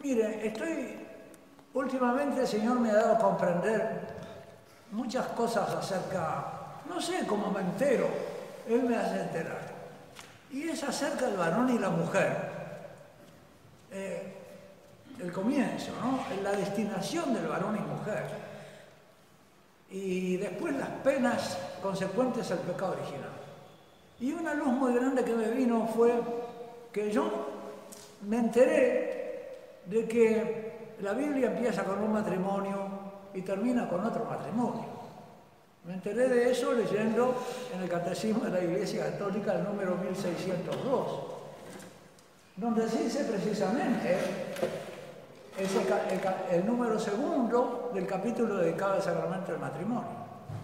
Mire, últimamente el Señor me ha dado a comprender muchas cosas acerca, no sé cómo me entero, Él me hace enterar. Y es acerca del varón y la mujer. El comienzo, ¿no? La destinación del varón y mujer. Y después las penas consecuentes al pecado original. Y una luz muy grande que me vino fue que yo me enteré de que la Biblia empieza con un matrimonio y termina con otro matrimonio. Me enteré de eso leyendo en el Catecismo de la Iglesia Católica el número 1602, donde se dice precisamente el número segundo del capítulo dedicado al sacramento del matrimonio.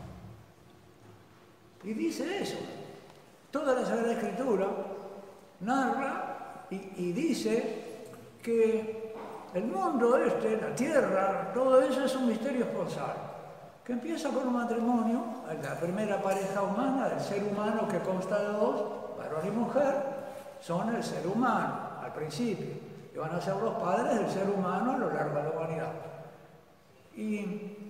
Y dice eso. Toda la Sagrada Escritura narra y dice que el mundo la tierra, todo eso es un misterio esponsal, que empieza con un matrimonio, la primera pareja humana, del ser humano que consta de dos, varón y mujer, son el ser humano al principio, y van a ser los padres del ser humano a lo largo de la humanidad. Y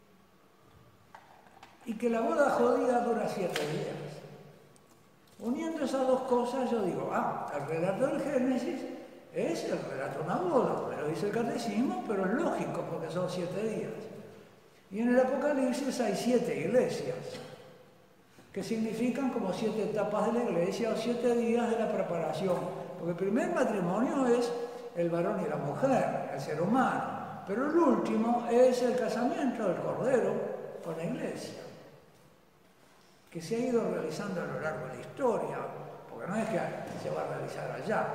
que la boda judía dura 7 días. Uniendo esas dos cosas, yo digo, el relato del Génesis es el relato de una boda, me lo dice el Catecismo, pero es lógico porque son 7 días. Y en el Apocalipsis hay 7 iglesias, que significan como 7 etapas de la iglesia o 7 días de la preparación. Porque el primer matrimonio es el varón y la mujer, el ser humano, pero el último es el casamiento del Cordero con la iglesia, que se ha ido realizando a lo largo de la historia, porque no es que se va a realizar allá.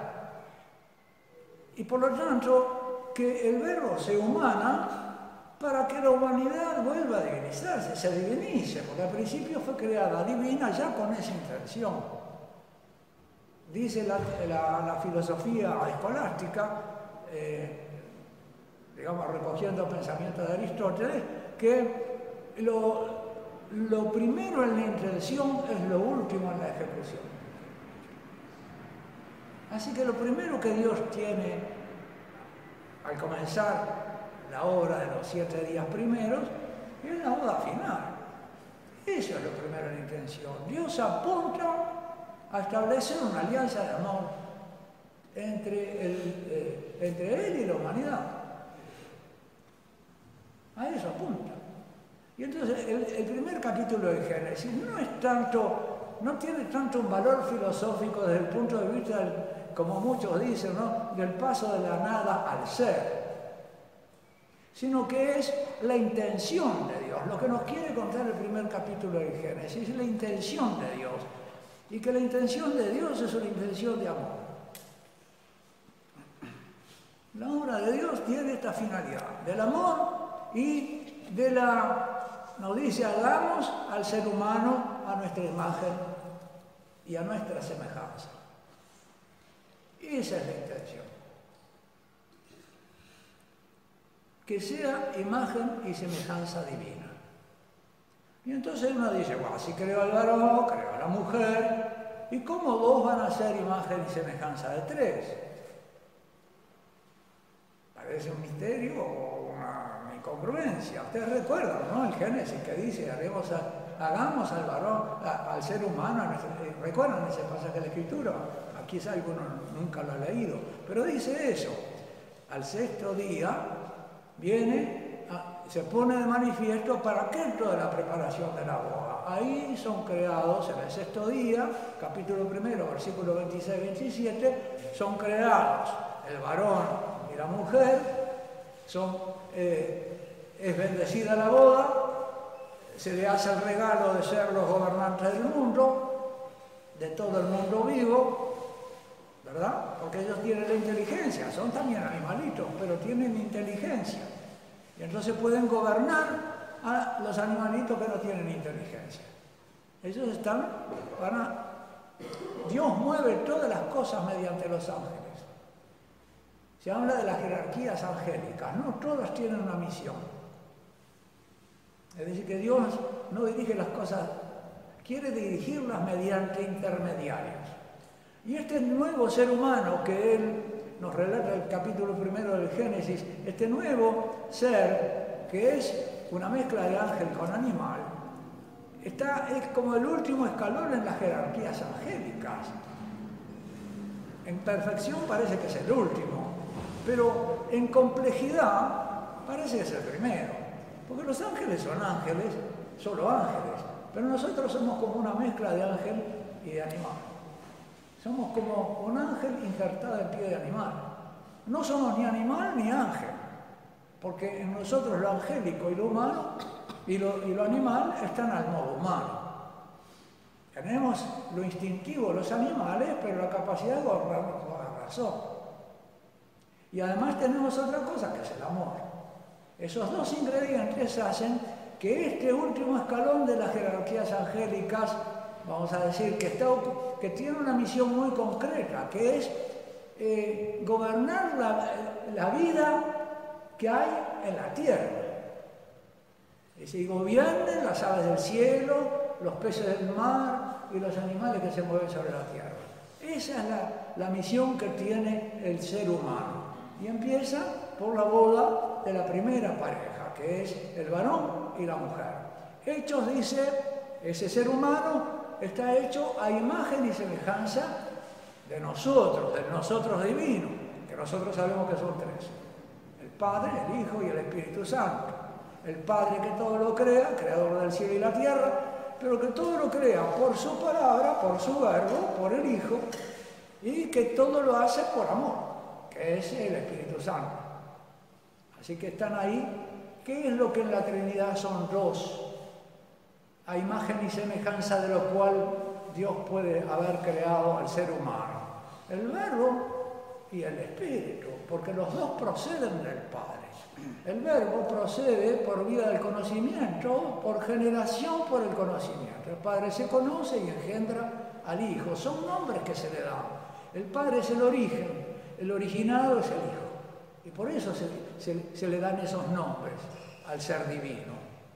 Y por lo tanto, que el Verbo se humana para que la humanidad vuelva a divinizarse, se divinice, porque al principio fue creada divina ya con esa intención. Dice la filosofía escolástica, digamos recogiendo pensamientos de Aristóteles, que lo primero en la intención es lo último en la ejecución. Así que lo primero que Dios tiene al comenzar la obra de los 7 días primeros es la boda final. Eso es lo primero en la intención. Dios apunta a establecer una alianza de amor entre Él y la humanidad. A eso apunta. Y entonces el primer capítulo de Génesis no tiene tanto un valor filosófico desde el punto de vista, como muchos dicen, ¿no?, del paso de la nada al ser, sino que es la intención de Dios. Lo que nos quiere contar el primer capítulo de Génesis es la intención de Dios, y que la intención de Dios es una intención de amor. La obra de Dios tiene esta finalidad, del amor y de nos dice, hagamos al ser humano a nuestra imagen y a nuestra semejanza. Esa es la intención. Que sea imagen y semejanza divina. Y entonces uno dice, si creo al varón, creo a la mujer, ¿y cómo 2 van a ser imagen y semejanza de 3? Parece un misterio o una incongruencia. Ustedes recuerdan, ¿no?, el Génesis que dice, hagamos al varón, al ser humano, ¿recuerdan ese pasaje de la Escritura? Quizá alguno nunca lo ha leído, pero dice eso. Al 6º día se pone de manifiesto para qué toda la preparación de la boda. Ahí son creados, en el 6º día, capítulo 1, versículos 26-27, son creados el varón y la mujer, es bendecida la boda, se le hace el regalo de ser los gobernantes del mundo, de todo el mundo vivo, ¿verdad? Porque ellos tienen la inteligencia, son también animalitos, pero tienen inteligencia. Y entonces pueden gobernar a los animalitos que no tienen inteligencia. Ellos Dios mueve todas las cosas mediante los ángeles. Se habla de las jerarquías angélicas, no todas tienen una misión. Es decir, que Dios no dirige las cosas, quiere dirigirlas mediante intermediarios. Y este nuevo ser humano que Él nos relata el capítulo 1 del del Génesis, este nuevo ser, que es una mezcla de ángel con animal, es como el último escalón en las jerarquías angélicas. En perfección parece que es el último, pero en complejidad parece que es el primero. Porque los ángeles son ángeles, solo ángeles, pero nosotros somos como una mezcla de ángel y de animal. Somos como un ángel injertado en pie de animal. No somos ni animal ni ángel, porque en nosotros lo angélico y lo humano y lo animal están al modo humano. Tenemos lo instintivo, los animales, pero la capacidad de gobernar con la razón. Y además tenemos otra cosa, que es el amor. Esos dos ingredientes hacen que este último escalón de las jerarquías angélicas, vamos a decir, que tiene una misión muy concreta, que es gobernar la vida que hay en la tierra. Es decir, gobiernen las aves del cielo, los peces del mar y los animales que se mueven sobre la tierra. Esa es la misión que tiene el ser humano. Y empieza por la boda de la primera pareja, que es el varón y la mujer. Hechos dice, ese ser humano está hecho a imagen y semejanza de nosotros, del nosotros divino, que nosotros sabemos que son tres: el Padre, el Hijo y el Espíritu Santo. El Padre que todo lo crea, creador del cielo y la tierra, pero que todo lo crea por su palabra, por su verbo, por el Hijo, y que todo lo hace por amor, que es el Espíritu Santo. Así que están ahí. ¿Qué es lo que en la Trinidad son dos? A imagen y semejanza de lo cual Dios puede haber creado al ser humano. El Verbo y el Espíritu, porque los dos proceden del Padre. El Verbo procede por vía del conocimiento, por generación por el conocimiento. El Padre se conoce y engendra al Hijo. Son nombres que se le dan. El Padre es el origen, el originado es el Hijo. Y por eso se le dan esos nombres al ser divino.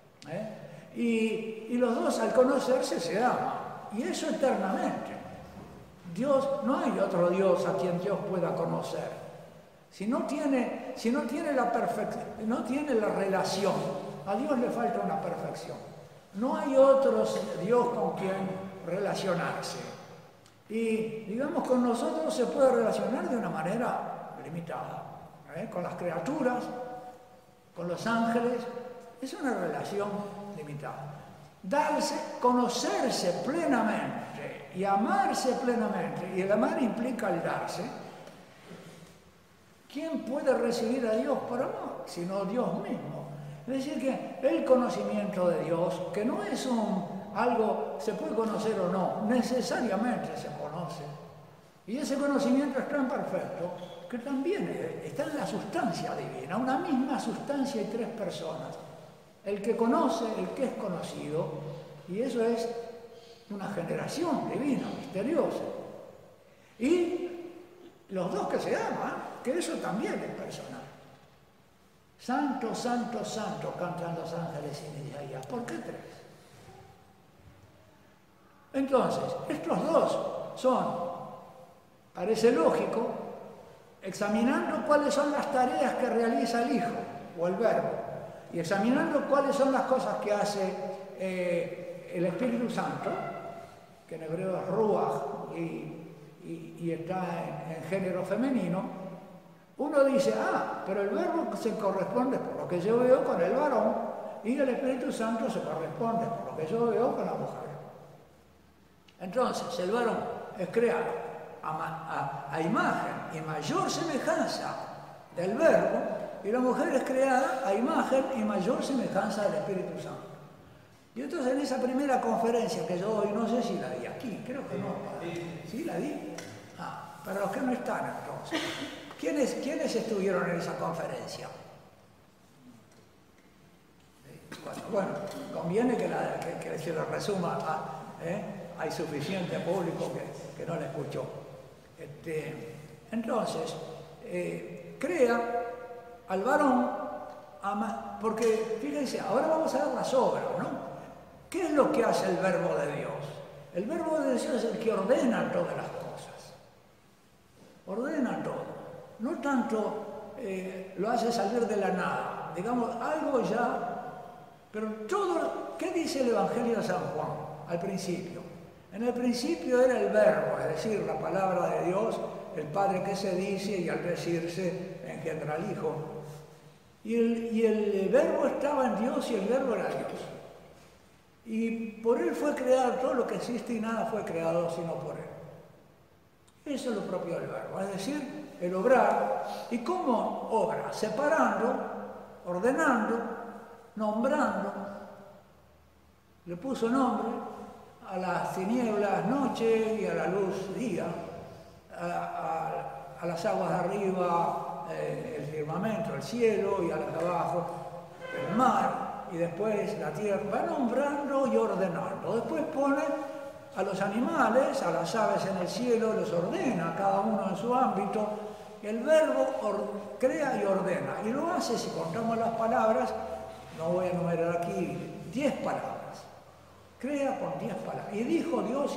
Y los dos al conocerse se aman. Y eso eternamente. Dios, no hay otro Dios a quien Dios pueda conocer. Si no tiene la perfección, no tiene la relación, a Dios le falta una perfección. No hay otro Dios con quien relacionarse. Y digamos, con nosotros se puede relacionar de una manera limitada. Con las criaturas, con los ángeles, es una relación limitada. Conocerse plenamente y amarse plenamente, y el amar implica el darse. ¿Quién puede recibir a Dios por amor, sino Dios mismo? Es decir, que el conocimiento de Dios, que no es algo, se puede conocer o no, necesariamente se conoce. Y ese conocimiento es tan perfecto que también está en la sustancia divina, una misma sustancia y tres personas. El que conoce, el que es conocido, y eso es una generación divina, misteriosa. Y los dos que se aman, que eso también es personal. Santo, santo, santo, cantan los ángeles en Isaías. ¿Por qué tres? Entonces, estos dos son, parece lógico, examinando cuáles son las tareas que realiza el Hijo o el Verbo, y examinando cuáles son las cosas que hace el Espíritu Santo, que en hebreo es Ruach y está en género femenino. Uno dice, pero el Verbo se corresponde, por lo que yo veo, con el varón, y el Espíritu Santo se corresponde, por lo que yo veo, con la mujer. Entonces, el varón es creado a imagen y mayor semejanza del Verbo, y la mujer es creada a imagen y mayor semejanza del Espíritu Santo. Y entonces en esa primera conferencia que yo doy, no sé si la di aquí, creo que no. ¿Sí la di? Para los que no están entonces. ¿Quiénes estuvieron en esa conferencia? Bueno, conviene que se lo resuma. Hay suficiente público que no la escuchó. Entonces, crea al varón, porque fíjense, ahora vamos a ver las obras, ¿no? ¿Qué es lo que hace el Verbo de Dios? El Verbo de Dios es el que ordena todas las cosas. Ordena todo. No tanto lo hace salir de la nada. Digamos, algo ya... Pero todo, ¿qué dice el Evangelio de San Juan al principio? En el principio era el verbo, es decir, la palabra de Dios, el Padre que se dice y al decirse engendra al Hijo. Y el verbo estaba en Dios y el verbo era Dios. Y por él fue creado todo lo que existe y nada fue creado sino por él. Eso es lo propio del verbo, es decir, el obrar. ¿Y cómo obra? Separando, ordenando, nombrando. Le puso nombre a las tinieblas noche y a la luz día, a las aguas de arriba, el firmamento, el cielo, y a las de abajo, el mar. Y después la tierra, va nombrando y ordenando. Después pone a los animales, a las aves en el cielo, los ordena, cada uno en su ámbito. El verbo crea y ordena. Y lo hace, si contamos las palabras, no voy a enumerar aquí, 10 palabras. Crea con 10 palabras. Y dijo Dios,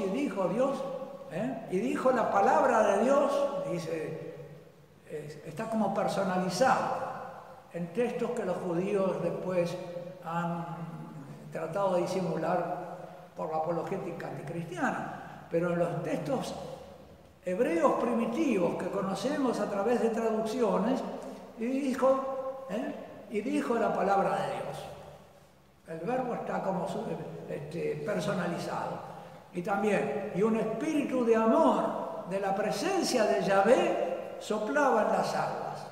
y dijo la palabra de Dios, dice, está como personalizado en textos que los judíos después han tratado de disimular por la apologética anticristiana, pero en los textos hebreos primitivos que conocemos a través de traducciones, y dijo la palabra de Dios. El verbo está como personalizado. Y también, y un espíritu de amor, de la presencia de Yahvé, soplaba en las aguas.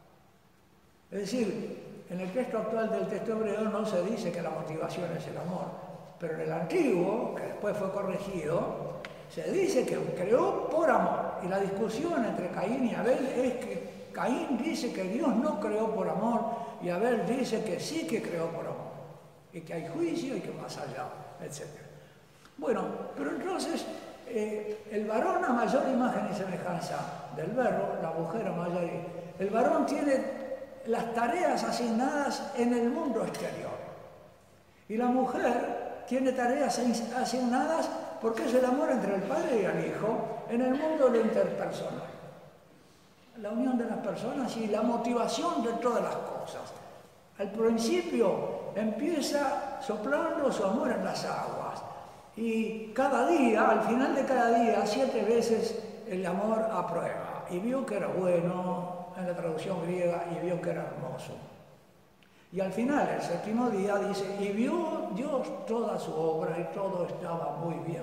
Es decir, en el texto actual del texto hebreo no se dice que la motivación es el amor, pero en el antiguo, que después fue corregido, se dice que creó por amor. Y la discusión entre Caín y Abel es que Caín dice que Dios no creó por amor y Abel dice que sí que creó por amor, y que hay juicio y que más allá, etc. Bueno, pero entonces el varón a mayor imagen y semejanza del verbo, la mujer a mayor. El varón tiene las tareas asignadas en el mundo exterior. Y la mujer tiene tareas asignadas porque es el amor entre el padre y el hijo en el mundo de lo interpersonal. La unión de las personas y la motivación de todas las cosas. Al principio empieza soplando su amor en las aguas. Y cada día, al final de cada día, 7 veces el amor aprueba. Y vio que era bueno, en la traducción griega, y vio que era hermoso. Y al final, el 7º día, dice, y vio Dios toda su obra y todo estaba muy bien.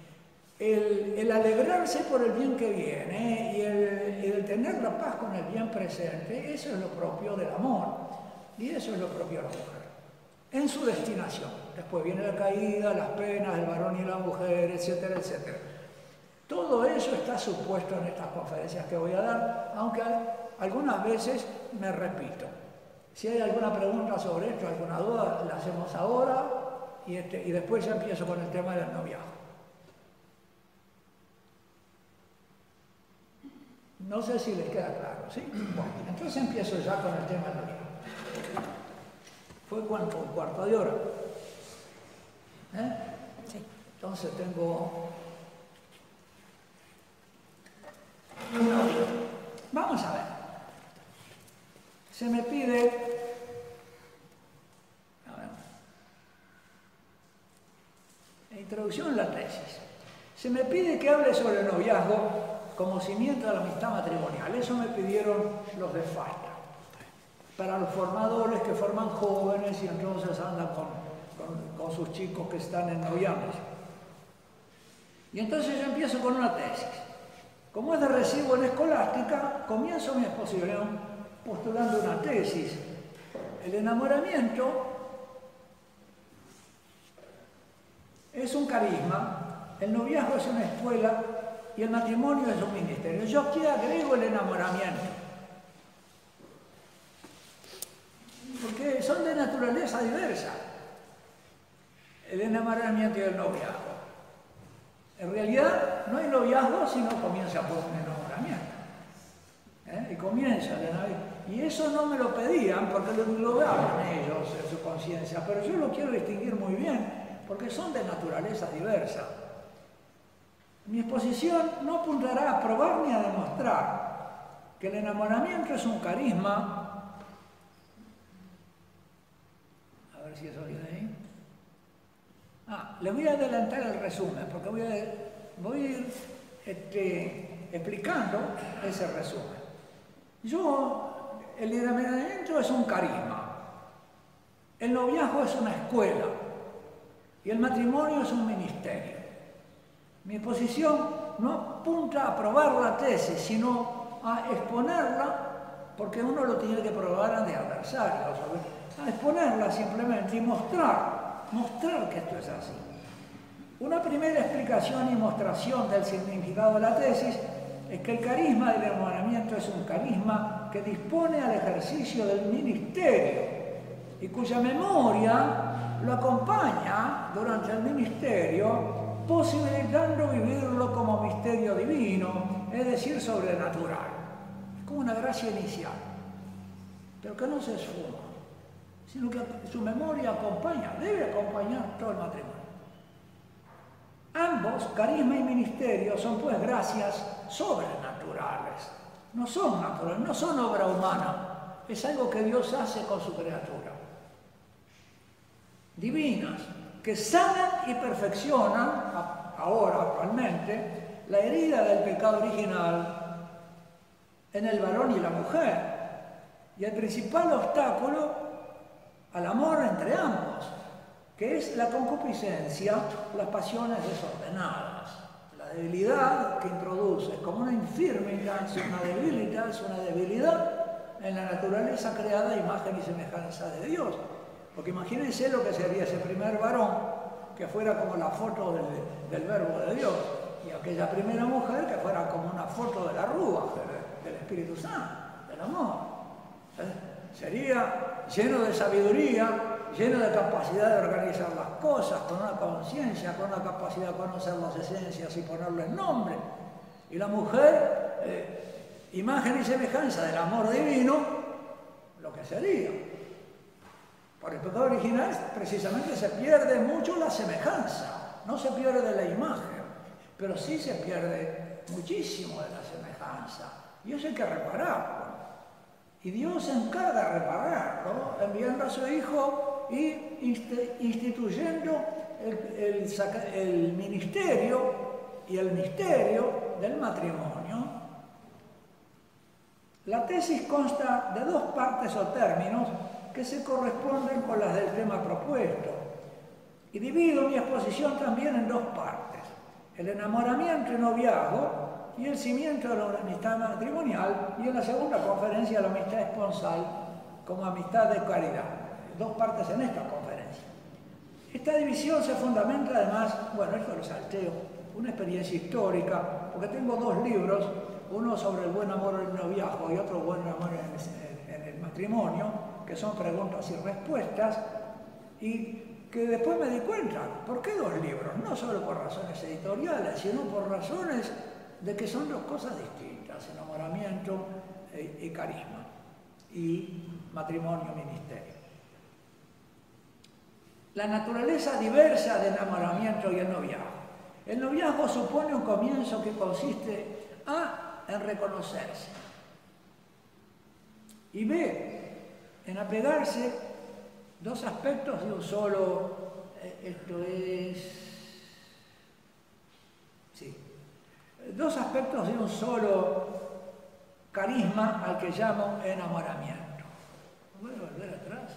El alegrarse por el bien que viene y el tener la paz con el bien presente, eso es lo propio del amor y eso es lo propio de la mujer, en su destinación. Después viene la caída, las penas, el varón y la mujer, etcétera, etcétera. Todo eso está supuesto en estas conferencias que voy a dar, aunque algunas veces me repito. Si hay alguna pregunta sobre esto, alguna duda, la hacemos ahora y después ya empiezo con el tema del noviazgo. No sé si les queda claro, ¿sí? Bueno, entonces empiezo ya con el tema del noviazgo. ¿Fue cuánto? ¿Un cuarto de hora? Sí. Entonces tengo... Vamos a ver. Se me pide... A ver. La introducción a la tesis. Se me pide que hable sobre el noviazgo como cimiento de la amistad matrimonial. Eso me pidieron los de FASTA. Para los formadores que forman jóvenes y entonces andan con sus chicos que están en noviazgo. Y entonces yo empiezo con una tesis. Como es de recibo en escolástica, comienzo mi exposición postulando una tesis. El enamoramiento es un carisma, el noviazgo es una escuela y el matrimonio es un ministerio. Yo aquí agrego el enamoramiento, porque son de naturaleza diversa, el enamoramiento y el noviazgo. En realidad no hay noviazgo si no comienza por un enamoramiento. Y comienza el enamoramiento. Y eso no me lo pedían porque lo hablan ellos en su conciencia, pero yo lo quiero distinguir muy bien porque son de naturaleza diversa. Mi exposición no apuntará a probar ni a demostrar que el enamoramiento es un carisma. A ver si eso viene ahí. Les voy a adelantar el resumen, porque voy a ir explicando ese resumen. El enamoramiento es un carisma, el noviazgo es una escuela y el matrimonio es un ministerio. Mi exposición no apunta a probar la tesis, sino a exponerla, porque uno lo tiene que probar ante adversarios, a exponerla simplemente y mostrar que esto es así. Una primera explicación y mostración del significado de la tesis es que el carisma del enamoramiento es un carisma que dispone al ejercicio del ministerio y cuya memoria lo acompaña durante el ministerio, posibilitando vivirlo como misterio divino, es decir, sobrenatural. Es como una gracia inicial, pero que no se esfuma, sino que su memoria acompaña, debe acompañar todo el matrimonio. Ambos, carisma y ministerio, son pues gracias sobrenaturales. No son naturales, no son obra humana, es algo que Dios hace con su criatura. Divinas, que sanan y perfeccionan, ahora actualmente, la herida del pecado original en el varón y la mujer, y el principal obstáculo al amor entre ambos, que es la concupiscencia, las pasiones desordenadas, la debilidad que introduce como una infirmidad, una debilidad en la naturaleza creada a imagen y semejanza de Dios. Porque imagínense lo que sería ese primer varón, que fuera como la foto del verbo de Dios, y aquella primera mujer que fuera como una foto de la rúa, del Espíritu Santo, del amor. Sería lleno de sabiduría, lleno de capacidad de organizar las cosas, con una conciencia, con una capacidad de conocer las esencias y ponerles nombre. Y la mujer, imagen y semejanza del amor divino, lo que sería. Por el pecado original, precisamente se pierde mucho la semejanza, no se pierde la imagen, pero sí se pierde muchísimo de la semejanza. Y eso hay que repararlo. Y Dios se encarga de repararlo, enviando a su Hijo y instituyendo el ministerio y el misterio del matrimonio. La tesis consta de dos partes o términos que se corresponden con las del tema propuesto. Y divido mi exposición también en dos partes: el enamoramiento y noviazgo y el cimiento de la amistad matrimonial, y en la segunda conferencia la amistad esponsal como amistad de caridad. Dos partes en esta conferencia. Esta división se fundamenta además, bueno, esto lo salteo, una experiencia histórica, porque tengo dos libros, uno sobre el buen amor en el noviazgo y otro buen amor en el matrimonio, que son preguntas y respuestas, y que después me di cuenta, ¿por qué dos libros? No solo por razones editoriales, sino por razones de que son dos cosas distintas: enamoramiento y carisma, y matrimonio, ministerio. La naturaleza diversa del enamoramiento y el noviazgo. El noviazgo supone un comienzo que consiste en reconocerse, y B, en apegarse dos aspectos de un solo, dos aspectos de un solo carisma al que llamo enamoramiento. ¿Voy a volver atrás?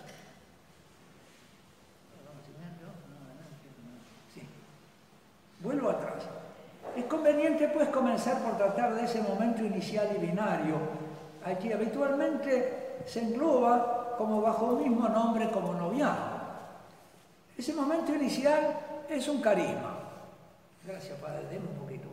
Sí. Vuelvo atrás. Es conveniente, pues, comenzar por tratar de ese momento inicial y binario, al que habitualmente se engloba como bajo un mismo nombre como noviazgo. Ese momento inicial es un carisma. Gracias, Padre, deme un poquito.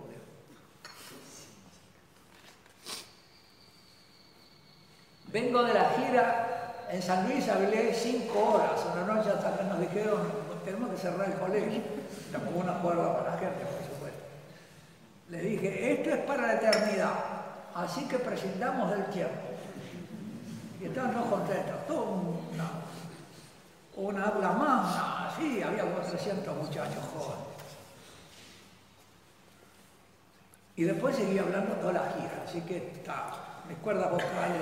Vengo de la gira en San Luis, hablé 5 horas, una noche hasta que nos dijeron, tenemos que cerrar el colegio. Estamos con una cuerda para la gente, por supuesto. Les dije, esto es para la eternidad, así que prescindamos del tiempo. Y estaban todos contentos, una habla magna, sí, había unos 300 muchachos jóvenes. Y después seguí hablando toda la gira, así que mis cuerdas vocales.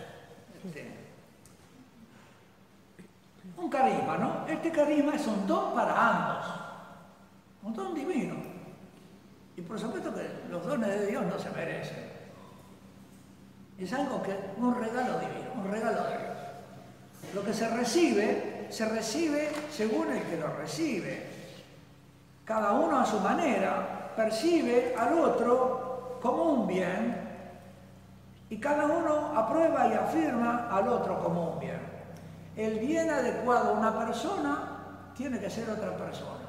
Un carisma, ¿no? Este carisma es un don para ambos, un don divino. Y por supuesto que los dones de Dios no se merecen. Es algo que, un regalo divino, un regalo de Dios. Lo que se recibe según el que lo recibe. Cada uno a su manera percibe al otro como un bien y cada uno aprueba y afirma al otro como un bien. El bien adecuado a una persona tiene que ser otra persona.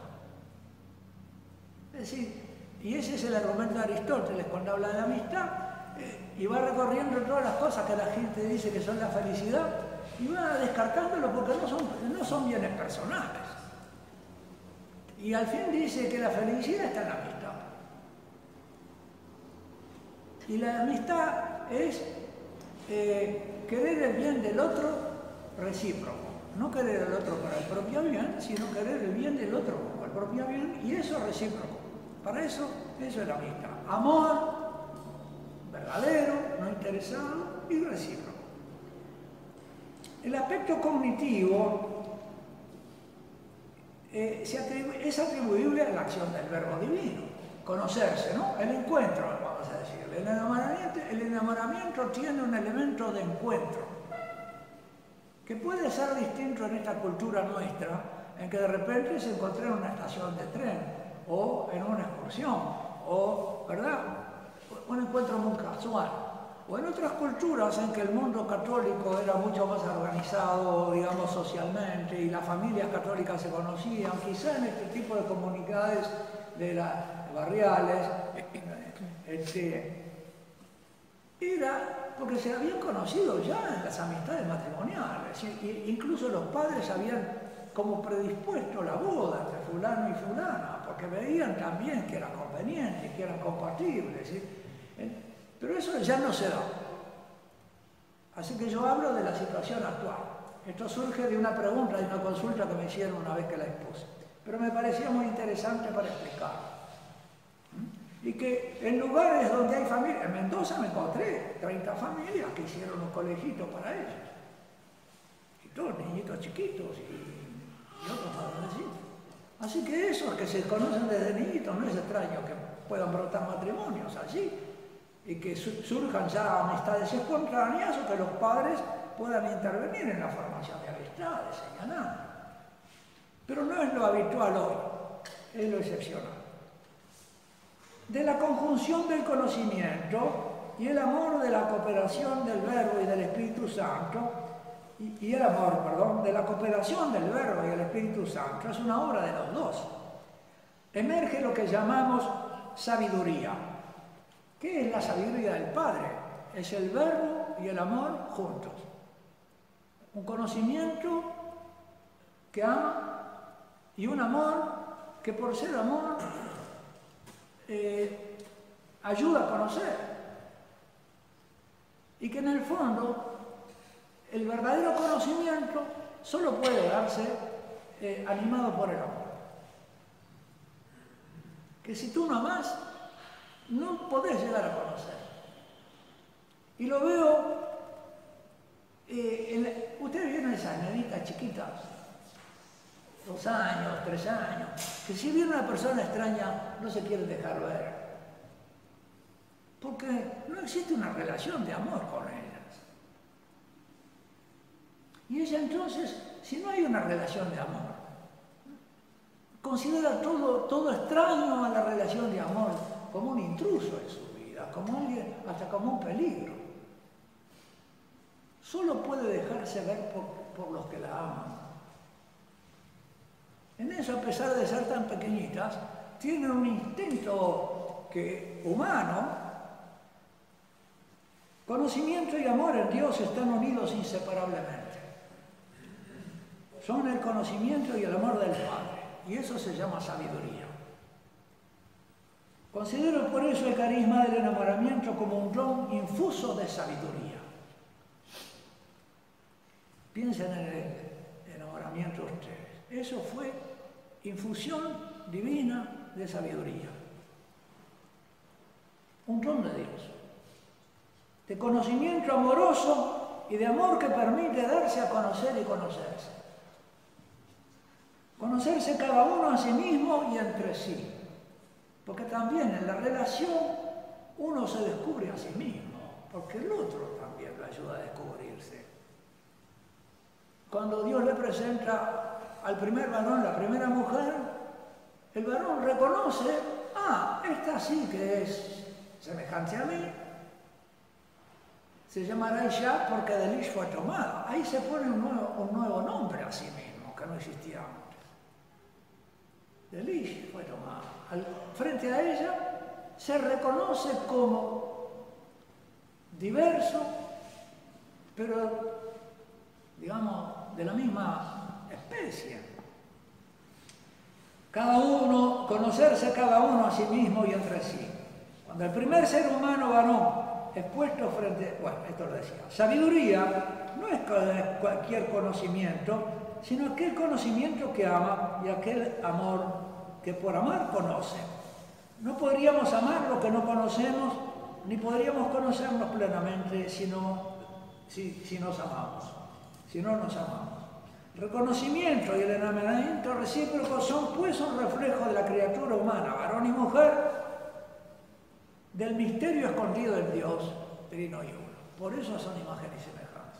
Es decir, y ese es el argumento de Aristóteles cuando habla de la amistad, y va recorriendo todas las cosas que la gente dice que son la felicidad, y va descartándolo porque no son bienes personales. Y al fin dice que la felicidad está en la amistad. Y la amistad es querer el bien del otro recíproco. No querer el otro para el propio bien, sino querer el bien del otro para el propio bien, y eso es recíproco. Para eso es la amistad. Amor verdadero, no interesado y recíproco. El aspecto cognitivo es atribuible a la acción del verbo divino. Conocerse, ¿no? El encuentro, vamos a decir. El enamoramiento tiene un elemento de encuentro que puede ser distinto en esta cultura nuestra, en que de repente se encontré en una estación de tren o en una excursión, o, ¿verdad?, un encuentro muy casual. O en otras culturas en que el mundo católico era mucho más organizado, digamos, socialmente, y las familias católicas se conocían, quizá en este tipo de comunidades de las barriales, era porque se habían conocido ya en las amistades matrimoniales, incluso los padres habían como predispuesto la boda entre fulano y fulana, porque veían también que era conveniente, que eran compatibles, ¿sí? Pero eso ya no se da. Así que yo hablo de la situación actual. Esto surge de una pregunta, de una consulta que me hicieron una vez que la expuse. Pero me parecía muy interesante para explicar. Y que en lugares donde hay familias, en Mendoza me encontré 30 familias que hicieron un colegito para ellos. Y todos niñitos chiquitos y otros adolescentes. Así que esos que se conocen desde niñitos no es extraño que puedan brotar matrimonios allí y que surjan ya amistades espontáneas o que los padres puedan intervenir en la formación de amistades, señalando. Pero no es lo habitual hoy, es lo excepcional. De la conjunción del conocimiento y el amor de la cooperación del Verbo y del Espíritu Santo, y el amor, perdón, de la cooperación del Verbo y del Espíritu Santo, es una obra de los dos. Emerge lo que llamamos sabiduría. ¿Qué es la sabiduría del Padre? Es el Verbo y el amor juntos. Un conocimiento que ama y un amor que por ser amor ayuda a conocer. Y que en el fondo el verdadero conocimiento solo puede darse animado por el amor. Que si tú no amás, no podés llegar a conocer. Y lo veo, ustedes vieron esas nenitas chiquitas, 2 años, 3 años, que si viene una persona extraña no se quieren dejar ver. Porque no existe una relación de amor con ellas. Y ella entonces, si no hay una relación de amor, considera todo extraño a la relación de amor como un intruso en su vida, como alguien, hasta como un peligro. Solo puede dejarse ver por los que la aman. En eso, a pesar de ser tan pequeñitas, tienen un instinto humano. Conocimiento y amor en Dios están unidos inseparablemente. Son el conocimiento y el amor del Padre, y eso se llama sabiduría. Considero por eso el carisma del enamoramiento como un don infuso de sabiduría. Piensen en el enamoramiento ustedes. Eso fue infusión divina de sabiduría. Un don de Dios. de conocimiento amoroso y de amor que permite darse a conocer y conocerse. Conocerse cada uno a sí mismo y entre sí. Porque también en la relación uno se descubre a sí mismo, porque el otro también lo ayuda a descubrirse. Cuando Dios le presenta al primer varón, la primera mujer, el varón reconoce, esta sí que es semejante a mí. Se llamará Isha porque de Lish fue tomada. Ahí se pone un nuevo nombre a sí mismo, que no existía antes. De Lish fue tomada. Frente a ella se reconoce como diverso, pero, digamos, de la misma especie. Cada uno, conocerse cada uno a sí mismo y entre sí. Cuando el primer ser humano varón es puesto frente, esto lo decía, sabiduría no es cualquier conocimiento, sino aquel conocimiento que ama y aquel amor que por amar conoce. No podríamos amar lo que no conocemos, ni podríamos conocernos plenamente si no nos amamos, si no nos amamos. Reconocimiento y el enamoramiento recíproco son pues un reflejo de la criatura humana, varón y mujer, del misterio escondido en Dios, trino y uno. Por eso son imagen y semejanza.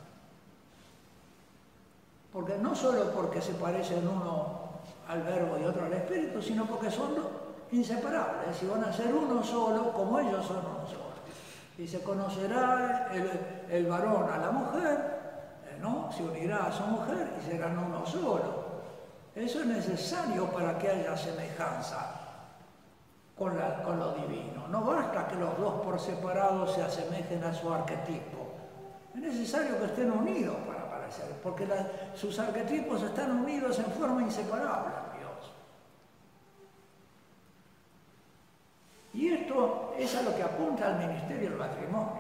Porque no solo porque se parecen uno al verbo y otro al espíritu, sino porque son inseparables y van a ser uno solo como ellos son uno solo. Y se conocerá el varón a la mujer, ¿no? Se unirá a su mujer y serán uno solo. Eso es necesario para que haya semejanza con lo divino. No basta que los dos por separado se asemejen a su arquetipo. Es necesario que estén unidos para parecer, porque sus arquetipos están unidos en forma inseparable en Dios. Y esto es a lo que apunta el ministerio del matrimonio,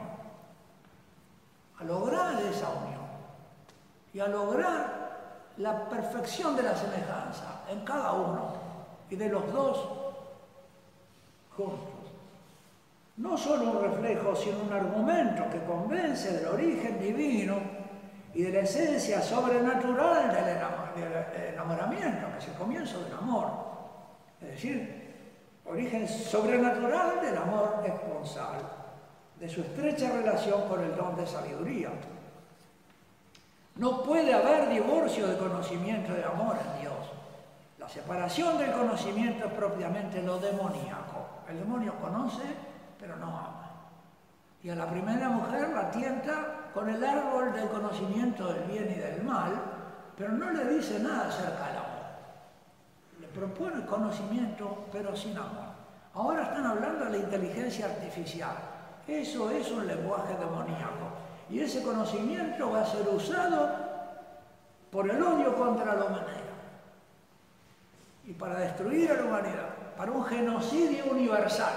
a lograr esa unión y a lograr la perfección de la semejanza en cada uno y de los dos juntos. No solo un reflejo, sino un argumento que convence del origen divino y de la esencia sobrenatural del enamoramiento, que es el comienzo del amor. Es decir, origen sobrenatural del amor esponsal, de su estrecha relación con el don de sabiduría. No puede haber divorcio de conocimiento y de amor en Dios. La separación del conocimiento es propiamente lo demoníaco. El demonio conoce, pero no ama. Y a la primera mujer la tienta con el árbol del conocimiento del bien y del mal, pero no le dice nada acerca del amor. Le propone conocimiento, pero sin amor. Ahora están hablando de la inteligencia artificial. Eso es un lenguaje demoníaco. Y ese conocimiento va a ser usado por el odio contra la humanidad. Y para destruir a la humanidad, para un genocidio universal.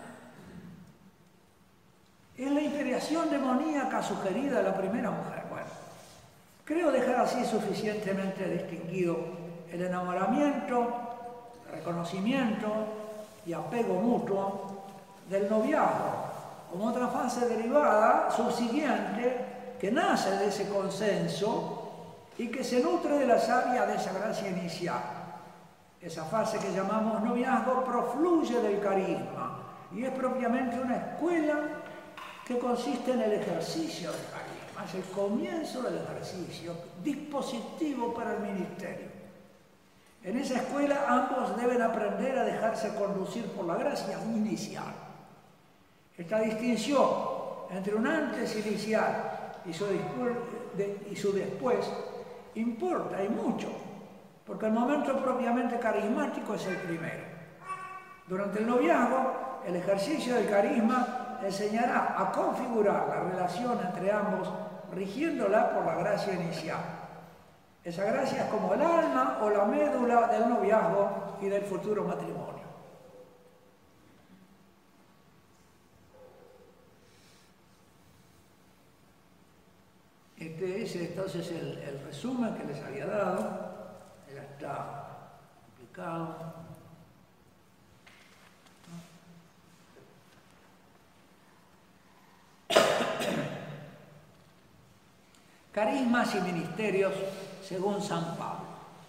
Es la integración demoníaca sugerida a la primera mujer. Bueno, creo dejar así suficientemente distinguido el enamoramiento, reconocimiento y apego mutuo del noviazgo, como otra fase derivada, subsiguiente, que nace de ese consenso y que se nutre de la savia de esa gracia inicial. Esa fase que llamamos noviazgo profluye del carisma y es propiamente una escuela que consiste en el ejercicio del carisma. Es el comienzo del ejercicio, dispositivo para el ministerio. En esa escuela ambos deben aprender a dejarse conducir por la gracia inicial. Esta distinción entre un antes inicial y su después importa y mucho, porque el momento propiamente carismático es el primero. Durante el noviazgo, el ejercicio del carisma enseñará a configurar la relación entre ambos, rigiéndola por la gracia inicial. Esa gracia es como el alma o la médula del noviazgo y del futuro matrimonio. Este es entonces el resumen que les había dado. Ya está explicado. Carismas y ministerios según San Pablo.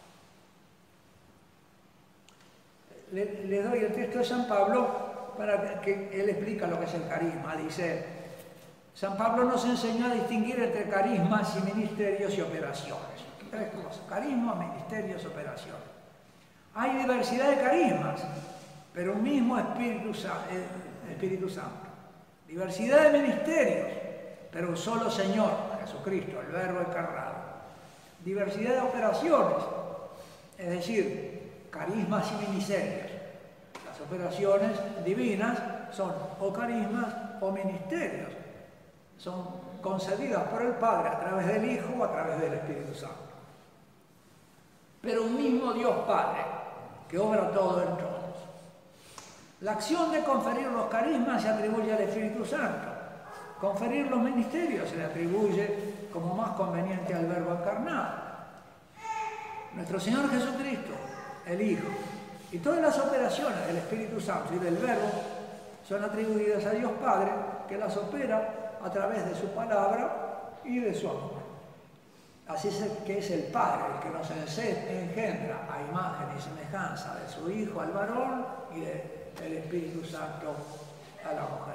Le doy el texto de San Pablo para que él explica lo que es el carisma. Dice, San Pablo nos enseñó a distinguir entre carismas y ministerios y operaciones. Tres cosas: carismas, ministerios, operaciones. Hay diversidad de carismas, pero un mismo Espíritu Santo. Diversidad de ministerios, pero un solo Señor, Jesucristo, el Verbo encarnado. Diversidad de operaciones, es decir, carismas y ministerios. Las operaciones divinas son o carismas o ministerios. Son concedidas por el Padre a través del Hijo o a través del Espíritu Santo. Pero un mismo Dios Padre que obra todo en todos. La acción de conferir los carismas se atribuye al Espíritu Santo. Conferir los ministerios se le atribuye como más conveniente al Verbo encarnado. Nuestro Señor Jesucristo, el Hijo, y todas las operaciones del Espíritu Santo y del Verbo son atribuidas a Dios Padre, que las opera a través de su palabra y de su amor. Así es que es el Padre el que nos engendra a imagen y semejanza de su Hijo al varón y del Espíritu Santo a la mujer.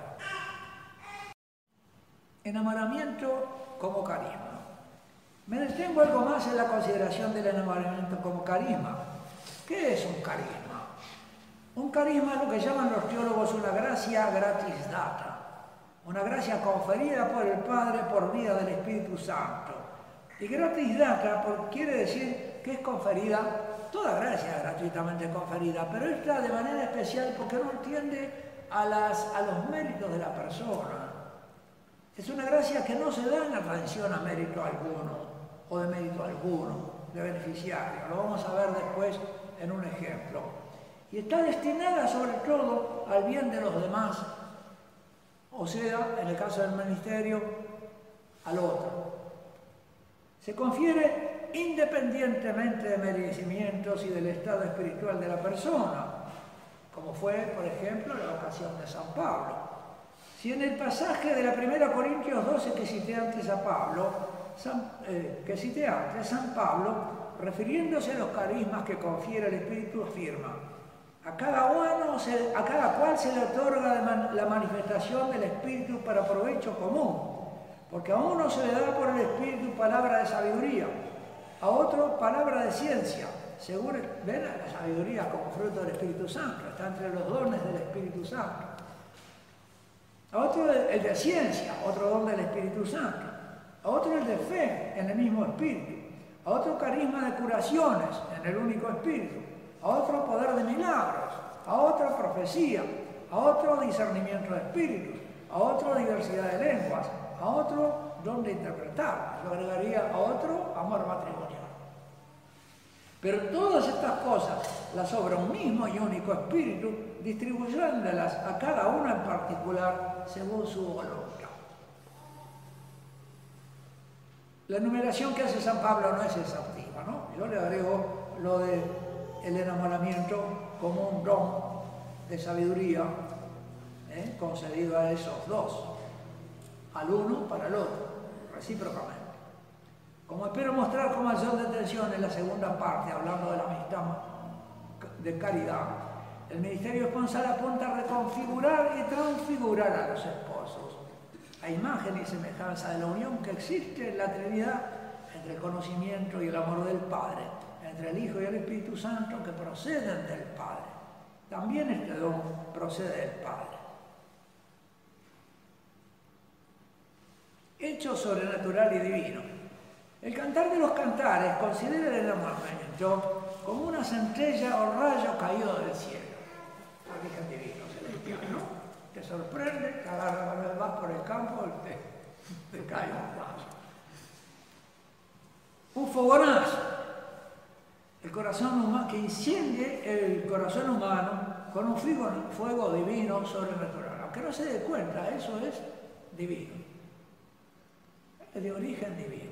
Enamoramiento como carisma. Me detengo algo más en la consideración del enamoramiento como carisma. ¿Qué es un carisma? Un carisma es lo que llaman los teólogos una gracia gratis data, una gracia conferida por el Padre por vía del Espíritu Santo. Y gratis data quiere decir que es conferida, toda gracia es gratuitamente conferida, pero esta de manera especial porque no atiende a los méritos de la persona. Es una gracia que no se da en atención a mérito alguno o de mérito alguno, de beneficiario. Lo vamos a ver después en un ejemplo. Y está destinada sobre todo al bien de los demás, o sea, en el caso del ministerio, al otro. Se confiere independientemente de merecimientos y del estado espiritual de la persona, como fue, por ejemplo, la ocasión de San Pablo. Si en el pasaje de la 1 Corintios 12 que cité antes, San Pablo, refiriéndose a los carismas que confiere el Espíritu, afirma: a cada cual se le otorga la manifestación del Espíritu para provecho común, porque a uno se le da por el Espíritu palabra de sabiduría, a otro palabra de ciencia, según ven la sabiduría como fruto del Espíritu Santo, está entre los dones del Espíritu Santo. A otro el de ciencia, otro don del Espíritu Santo. A otro el de fe, en el mismo Espíritu. A otro carisma de curaciones, en el único Espíritu. A otro poder de milagros. A otro profecía. A otro discernimiento de espíritus. A otro diversidad de lenguas. A otro don de interpretar. Yo agregaría a otro amor matrimonial. Pero todas estas cosas las obra un mismo y único Espíritu, distribuyéndolas a cada uno en particular según su voluntad. La enumeración que hace San Pablo no es exhaustiva, ¿no? Yo le agrego lo del enamoramiento como un don de sabiduría concedido a esos dos, al uno para el otro, recíprocamente. Como espero mostrar con mayor detención en la segunda parte, hablando de la amistad de caridad, el ministerio esponsal apunta a reconfigurar y transfigurar a los esposos, a imagen y semejanza de la unión que existe en la Trinidad entre el conocimiento y el amor del Padre, entre el Hijo y el Espíritu Santo, que proceden del Padre. También este don procede del Padre. Hecho sobrenatural y divino. El Cantar de los Cantares considera el enamoramiento como una centella o rayo caído del cielo. Origen divino, celestial, ¿no? Te sorprende, te agarra cuando vas por el campo y te cae un rayo. Un fogonazo. El corazón humano, que enciende el corazón humano con un fuego divino sobrenatural. Aunque no se dé cuenta, eso es divino. Es de origen divino.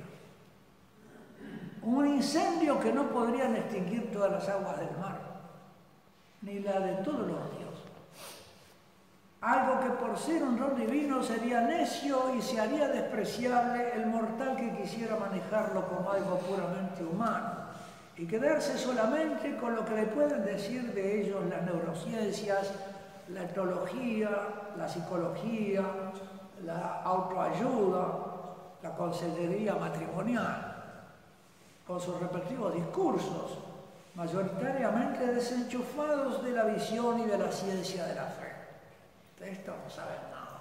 Un incendio que no podrían extinguir todas las aguas del mar, ni la de todos los ríos. algo que por ser un don divino sería necio y se haría despreciable el mortal que quisiera manejarlo como algo puramente humano y quedarse solamente con lo que le pueden decir de ellos las neurociencias, la etología, la psicología, la autoayuda, la consejería matrimonial, con sus respectivos discursos, mayoritariamente desenchufados de la visión y de la ciencia de la fe. De esto no saben nada.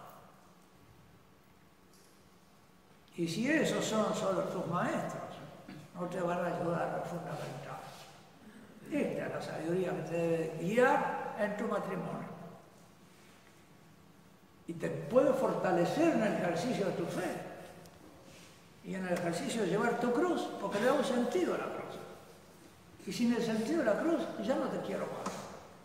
Y si esos son solo tus maestros, no te van a ayudar a lo fundamental. Esta es la sabiduría que te debe guiar en tu matrimonio. Y te puede fortalecer en el ejercicio de tu fe. Y en el ejercicio de llevar tu cruz, porque le da un sentido a la cruz. Y sin el sentido de la cruz, ya no te quiero más.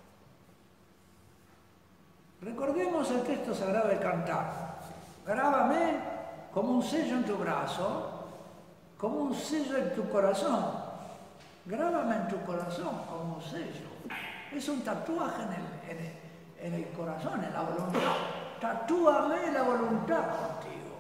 Recordemos el texto sagrado del Cantar. Grábame como un sello en tu brazo, como un sello en tu corazón. Grábame en tu corazón como un sello. Es un tatuaje en el corazón, en la voluntad. Tatúame la voluntad contigo.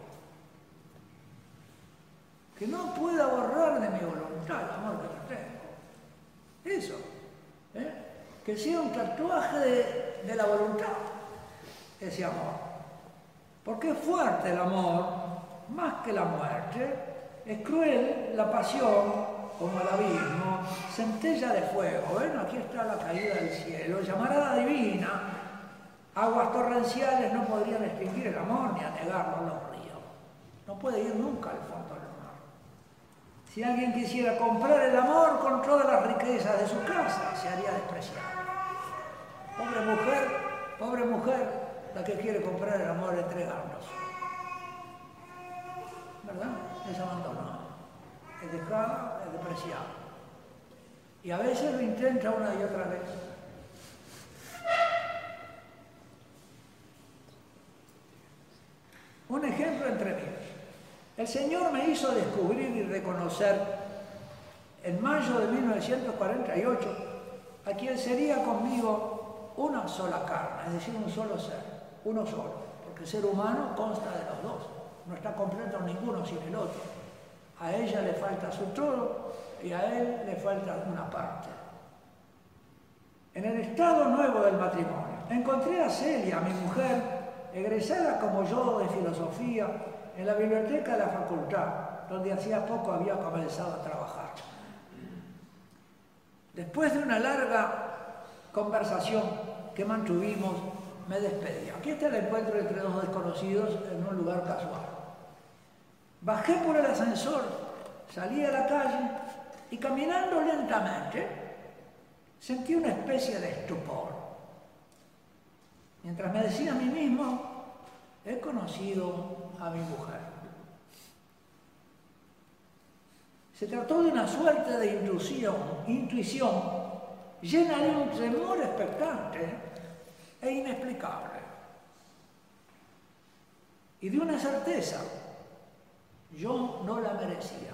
Que no pueda borrar de mi voluntad el amor que te tengo. Eso. Que sea un tatuaje de la voluntad, ese amor. Porque es fuerte el amor, más que la muerte. Es cruel la pasión, como el abismo, centella de fuego. ¿Ven? Aquí está la caída del cielo, llamarada divina. Aguas torrenciales no podrían extinguir el amor ni anegarlo a los ríos. No puede ir nunca al fondo del mar. Si alguien quisiera comprar el amor con todas las riquezas de su casa, se haría despreciar. Pobre mujer, la que quiere comprar el amor entregándose. ¿Verdad? Es abandonada, es dejada, es despreciada. Y a veces lo intenta una y otra vez. Un ejemplo entre mí. El Señor me hizo descubrir y reconocer en mayo de 1948 a quien sería conmigo una sola carne, es decir, un solo ser, uno solo, porque el ser humano consta de los dos, no está completo ninguno sin el otro. A ella le falta su todo y a él le falta una parte. En el estado nuevo del matrimonio, encontré a Celia, mi mujer, egresada como yo de filosofía, en la biblioteca de la facultad, donde hacía poco había comenzado a trabajar. Después de una larga conversación que mantuvimos, me despedí. Aquí está el encuentro entre dos desconocidos en un lugar casual. Bajé por el ascensor, salí a la calle y caminando lentamente sentí una especie de estupor. Mientras me decía a mí mismo, he conocido a mi mujer. Se trató de una suerte de intuición llena de un temor expectante e inexplicable. Y de una certeza, yo no la merecía.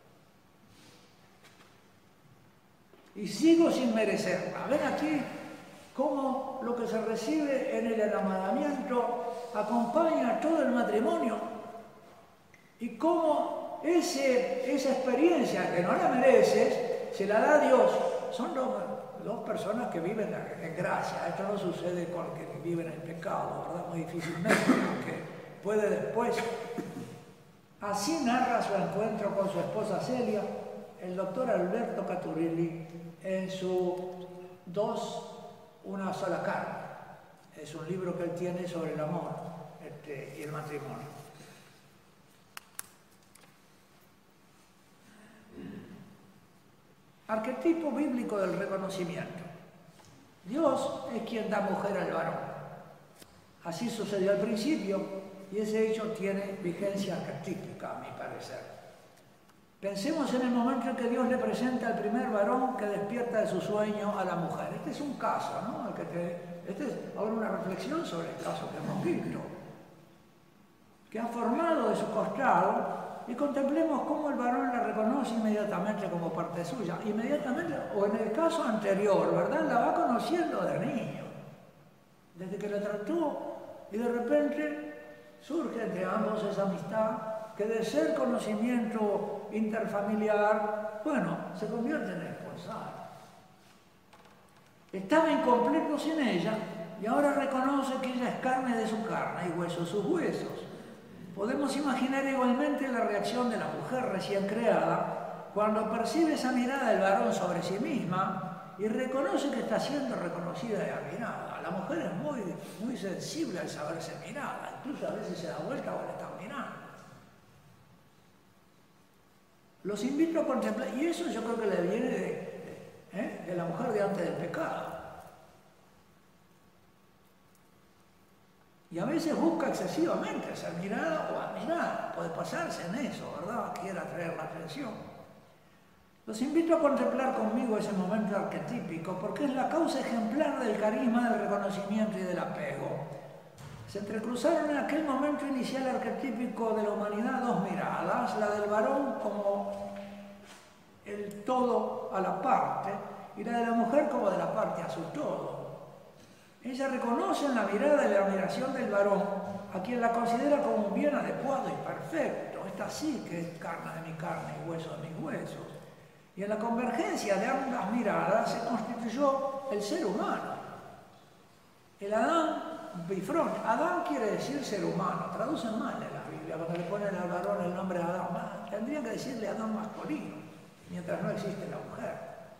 Y sigo sin merecerla. Ven aquí cómo lo que se recibe en el enamoramiento acompaña todo el matrimonio y cómo esa experiencia que no la mereces se la da Dios. Son dos personas que viven en gracia. Esto no sucede con el que vive en el pecado, ¿verdad? Muy difícilmente, porque puede después. Así narra su encuentro con su esposa Celia el doctor Alberto Caturilli en su Una sola carne. Es un libro que él tiene sobre el amor y el matrimonio. Arquetipo bíblico del reconocimiento. Dios es quien da mujer al varón. Así sucedió al principio y ese hecho tiene vigencia arquetípica, a mi parecer. Pensemos en el momento en que Dios le presenta al primer varón que despierta de su sueño a la mujer. Este es un caso, ¿no? Este es ahora una reflexión sobre el caso que hemos visto. Que ha formado de su costado y contemplemos cómo el varón la reconoce inmediatamente como parte suya. Inmediatamente, o en el caso anterior, ¿verdad? La va conociendo de niño. Desde que la trató Y de repente surge entre ambos esa amistad que de ser conocimiento interfamiliar, bueno, se convierte en esponsal. Estaba incompleto sin ella y ahora reconoce que ella es carne de su carne y hueso de sus huesos. Podemos imaginar igualmente la reacción de la mujer recién creada cuando percibe esa mirada del varón sobre sí misma y reconoce que está siendo reconocida y admirada. La mujer es muy sensible al saberse mirada, incluso a veces se da vuelta o le están mirando. Los invito a contemplar, y eso yo creo que le viene de la mujer de antes del pecado. Y a veces busca excesivamente ser mirada o admirada. Puede pasarse en eso, ¿verdad? Quiere atraer la atención. Los invito a contemplar conmigo ese momento arquetípico porque es la causa ejemplar del carisma, del reconocimiento y del apego. Se entrecruzaron en aquel momento inicial arquetípico de la humanidad dos miradas, la del varón como el todo a la parte y la de la mujer como de la parte a su todo. Ella reconoce en la mirada y la admiración del varón a quien la considera como un bien adecuado y perfecto. Esta sí que es carne de mi carne y hueso de mis huesos. Y en la convergencia de ambas miradas se constituyó el ser humano. El Adán bifront. Adán quiere decir ser humano. Traducen mal en la Biblia cuando le ponen al varón el nombre de Adán. Tendría que decirle Adán masculino, mientras no existe la mujer.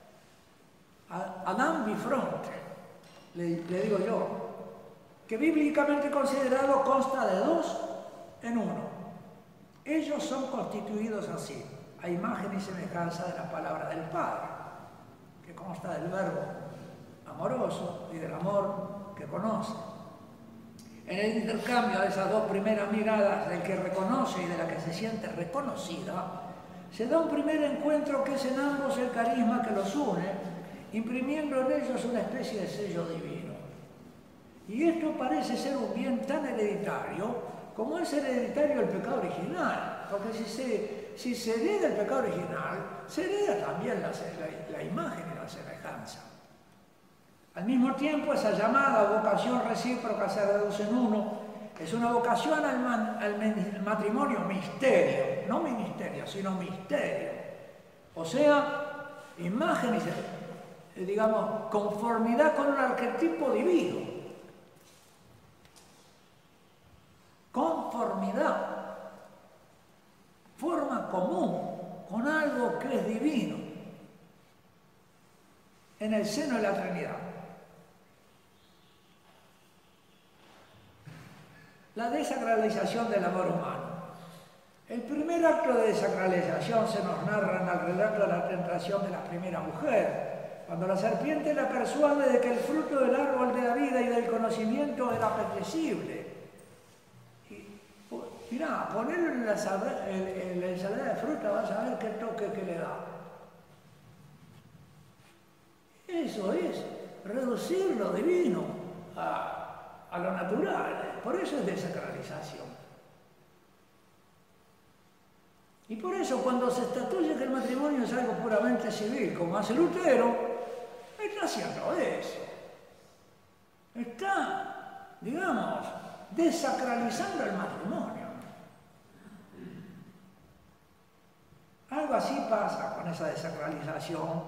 Adán bifront. Le digo yo, que bíblicamente considerado consta de dos en uno. Ellos son constituidos así, a imagen y semejanza de la palabra del Padre, que consta del verbo amoroso y del amor que conoce. En el intercambio de esas dos primeras miradas del que reconoce y de la que se siente reconocida, se da un primer encuentro que es en ambos el carisma que los une, imprimiendo en ellos una especie de sello divino. Y esto parece ser un bien tan hereditario como es hereditario el pecado original, porque si se hereda el pecado original, se hereda también la imagen y la semejanza. Al mismo tiempo, esa llamada vocación recíproca se reduce en uno, es una vocación al matrimonio misterio, no ministerio, sino misterio. O sea, imagen y digamos, conformidad con un arquetipo divino. Conformidad. Forma común con algo que es divino en el seno de la Trinidad. La desacralización del amor humano. El primer acto de desacralización se nos narra en el relato de la tentación de la primera mujer, cuando la serpiente la persuade de que el fruto del árbol de la vida y del conocimiento era apetecible. Mirá, ponerlo en la ensalada de fruta, vas a ver qué toque que le da. Eso es reducir lo divino a lo natural. Por eso es desacralización. Y por eso cuando se estatuye que el matrimonio es algo puramente civil, como hace Lutero, está haciendo eso. Está, digamos, desacralizando el matrimonio. Algo así pasa con esa desacralización.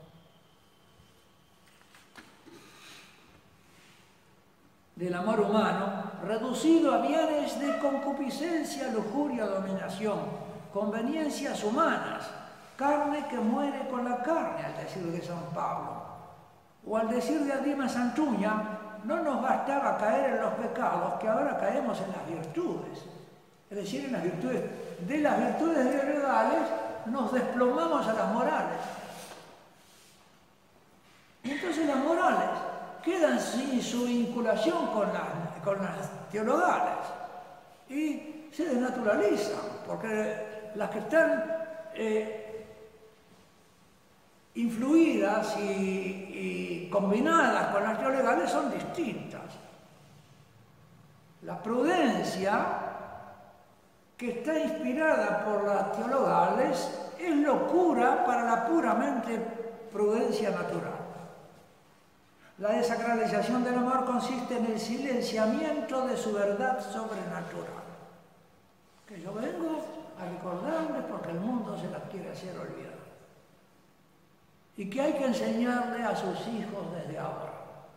Del amor humano, reducido a bienes de concupiscencia, lujuria, dominación, conveniencias humanas, carne que muere con la carne, al decir de San Pablo. O al decir de Adima Santuña, no nos bastaba caer en los pecados, que ahora caemos en las virtudes. Es decir, en las virtudes, de las virtudes heredales nos desplomamos a las morales. Y entonces las morales quedan sin su vinculación con las teologales y se desnaturalizan, porque las que están influidas y combinadas con las teologales son distintas. La prudencia que está inspirada por las teologales es locura para la puramente prudencia natural. La desacralización del amor consiste en el silenciamiento de su verdad sobrenatural. Que yo vengo a recordarles porque el mundo se la quiere hacer olvidar. Y que hay que enseñarle a sus hijos desde ahora.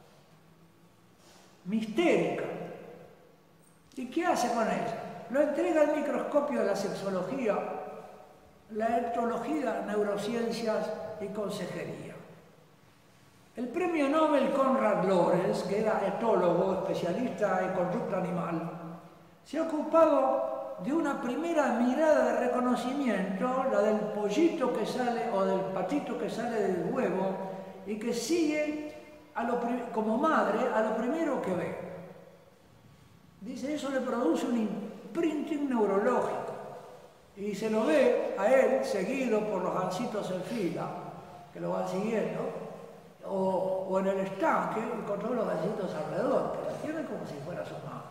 Mistérica. ¿Y qué hace con ella? Lo entrega al microscopio de la sexología, la etología, neurociencias y consejería. El premio Nobel Konrad Lorenz, que era etólogo, especialista en conducta animal, se ha ocupado de una primera mirada de reconocimiento, la del pollito que sale o del patito que sale del huevo y que sigue como madre a lo primero que ve. Dice, eso le produce un imprinting neurológico y se lo ve a él seguido por los gansitos en fila que lo van siguiendo o en el estanque y con todos los gansitos alrededor, que la tienen como si fuera su madre.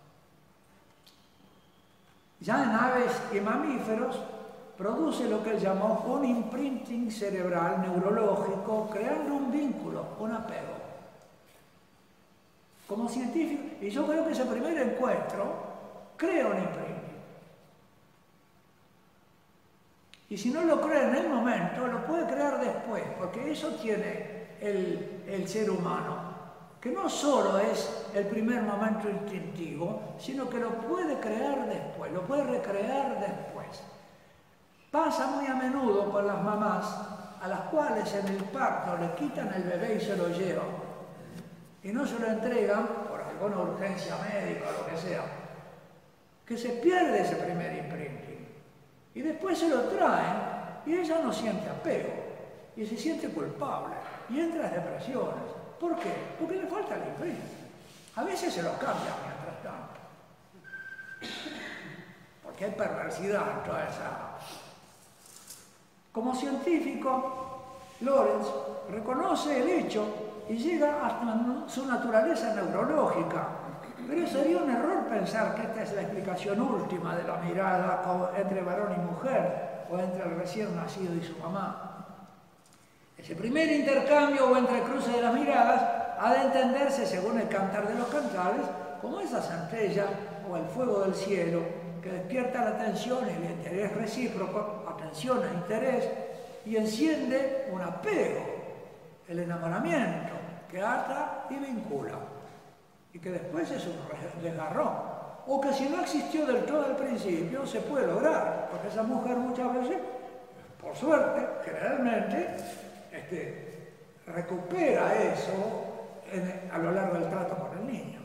Ya en aves y mamíferos produce lo que él llamó un imprinting cerebral neurológico, creando un vínculo, un apego. Como científico, y yo creo que ese primer encuentro crea un imprinting. Y si no lo crea en el momento, lo puede crear después, porque eso tiene el ser humano, que no solo es el primer momento instintivo, sino que lo puede crear después, lo puede recrear después. Pasa muy a menudo con las mamás, a las cuales en el parto le quitan el bebé y se lo llevan, y no se lo entregan por alguna urgencia médica o lo que sea, que se pierde ese primer imprinting, y después se lo traen, y ella no siente apego, y se siente culpable, y entra en depresiones. ¿Por qué? Porque le falta el imprinting. A veces se lo cambian mientras tanto. Porque hay perversidad en toda esa... Como científico, Lorenz reconoce el hecho y llega hasta su naturaleza neurológica. Pero sería un error pensar que esta es la explicación última de la mirada entre varón y mujer, o entre el recién nacido y su mamá. Ese primer intercambio o entrecruce de las miradas ha de entenderse, según el cantar de los cantares, como esa centella o el fuego del cielo que despierta la atención y el interés recíproco, atención e interés, y enciende un apego, el enamoramiento, que ata y vincula, y que después es un desgarrón, o que si no existió del todo al principio, se puede lograr, porque esa mujer muchas veces, por suerte, generalmente, recupera eso a lo largo del trato con el niño.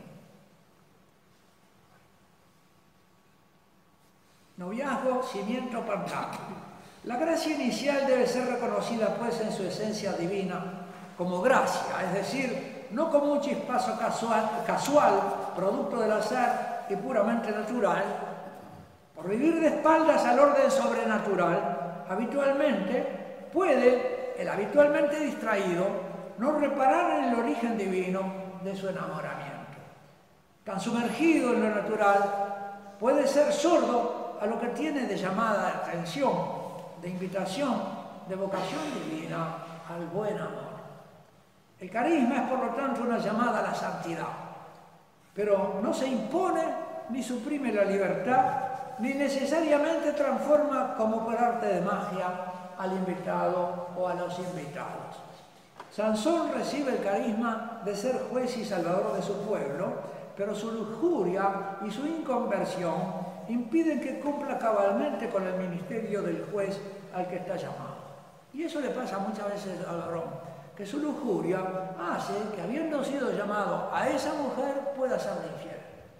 Noviazgo, cimiento, pantano. La gracia inicial debe ser reconocida pues en su esencia divina como gracia, es decir, no como un chispazo casual, producto del azar y puramente natural. Por vivir de espaldas al orden sobrenatural, habitualmente puede el habitualmente distraído no reparar en el origen divino de su enamoramiento. Tan sumergido en lo natural, puede ser sordo a lo que tiene de llamada de atención, de invitación, de vocación divina al buen amor. El carisma es por lo tanto una llamada a la santidad, pero no se impone ni suprime la libertad, ni necesariamente transforma como por arte de magia al invitado o a los invitados. Sansón recibe el carisma de ser juez y salvador de su pueblo, pero su lujuria y su inconversión impiden que cumpla cabalmente con el ministerio del juez al que está llamado. Y eso le pasa muchas veces al varón, que su lujuria hace que, habiendo sido llamado a esa mujer, pueda serle infiel.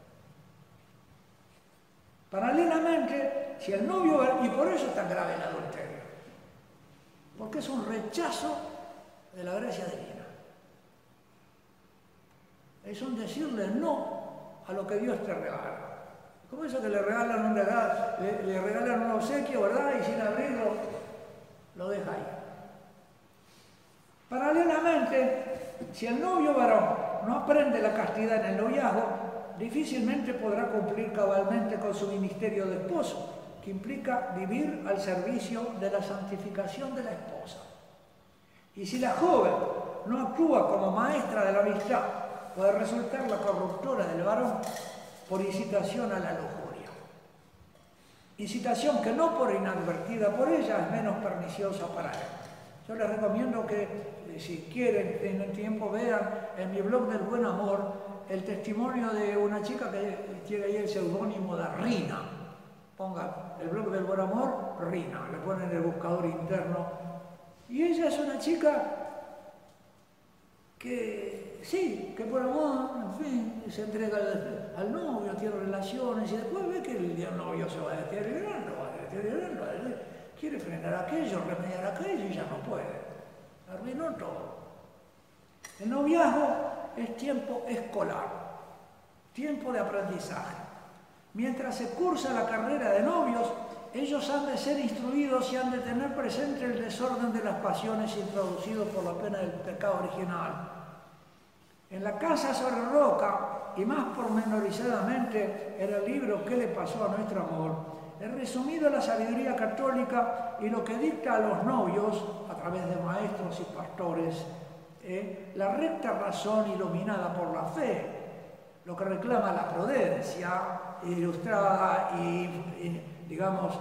Paralelamente, si el novio, y por eso es tan grave el adulterio, porque es un rechazo de la gracia divina. Es un decirle no a lo que Dios te regala. ¿Cómo eso que le regalan un regalo, le regalan un obsequio, verdad? Y sin abrirlo, lo deja ahí. Paralelamente, si el novio varón no aprende la castidad en el noviazgo, difícilmente podrá cumplir cabalmente con su ministerio de esposo, que implica vivir al servicio de la santificación de la esposa. Y si la joven no actúa como maestra de la amistad, puede resultar la corruptora del varón por incitación a la lujuria. Incitación que no por inadvertida por ella es menos perniciosa para él. Yo les recomiendo que, si quieren, tienen tiempo, vean en mi blog del Buen Amor el testimonio de una chica que tiene ahí el seudónimo de Rina. Pongan el blog del Buen Amor, Rina, le ponen el buscador interno. Y ella es una chica que, sí, que por amor, en fin, se entrega al novio, tiene relaciones y después ve que el novio se va deteriorando, quiere frenar aquello, remediar aquello y ya no puede. Arruinó todo. El noviazgo es tiempo escolar, tiempo de aprendizaje. Mientras se cursa la carrera de novios, ellos han de ser instruidos y han de tener presente el desorden de las pasiones introducido por la pena del pecado original. En La casa sobre roca, y más pormenorizadamente en el libro ¿Qué le pasó a nuestro amor?, he resumido la sabiduría católica y lo que dicta a los novios, a través de maestros y pastores, la recta razón iluminada por la fe, lo que reclama la prudencia, ilustrada y digamos,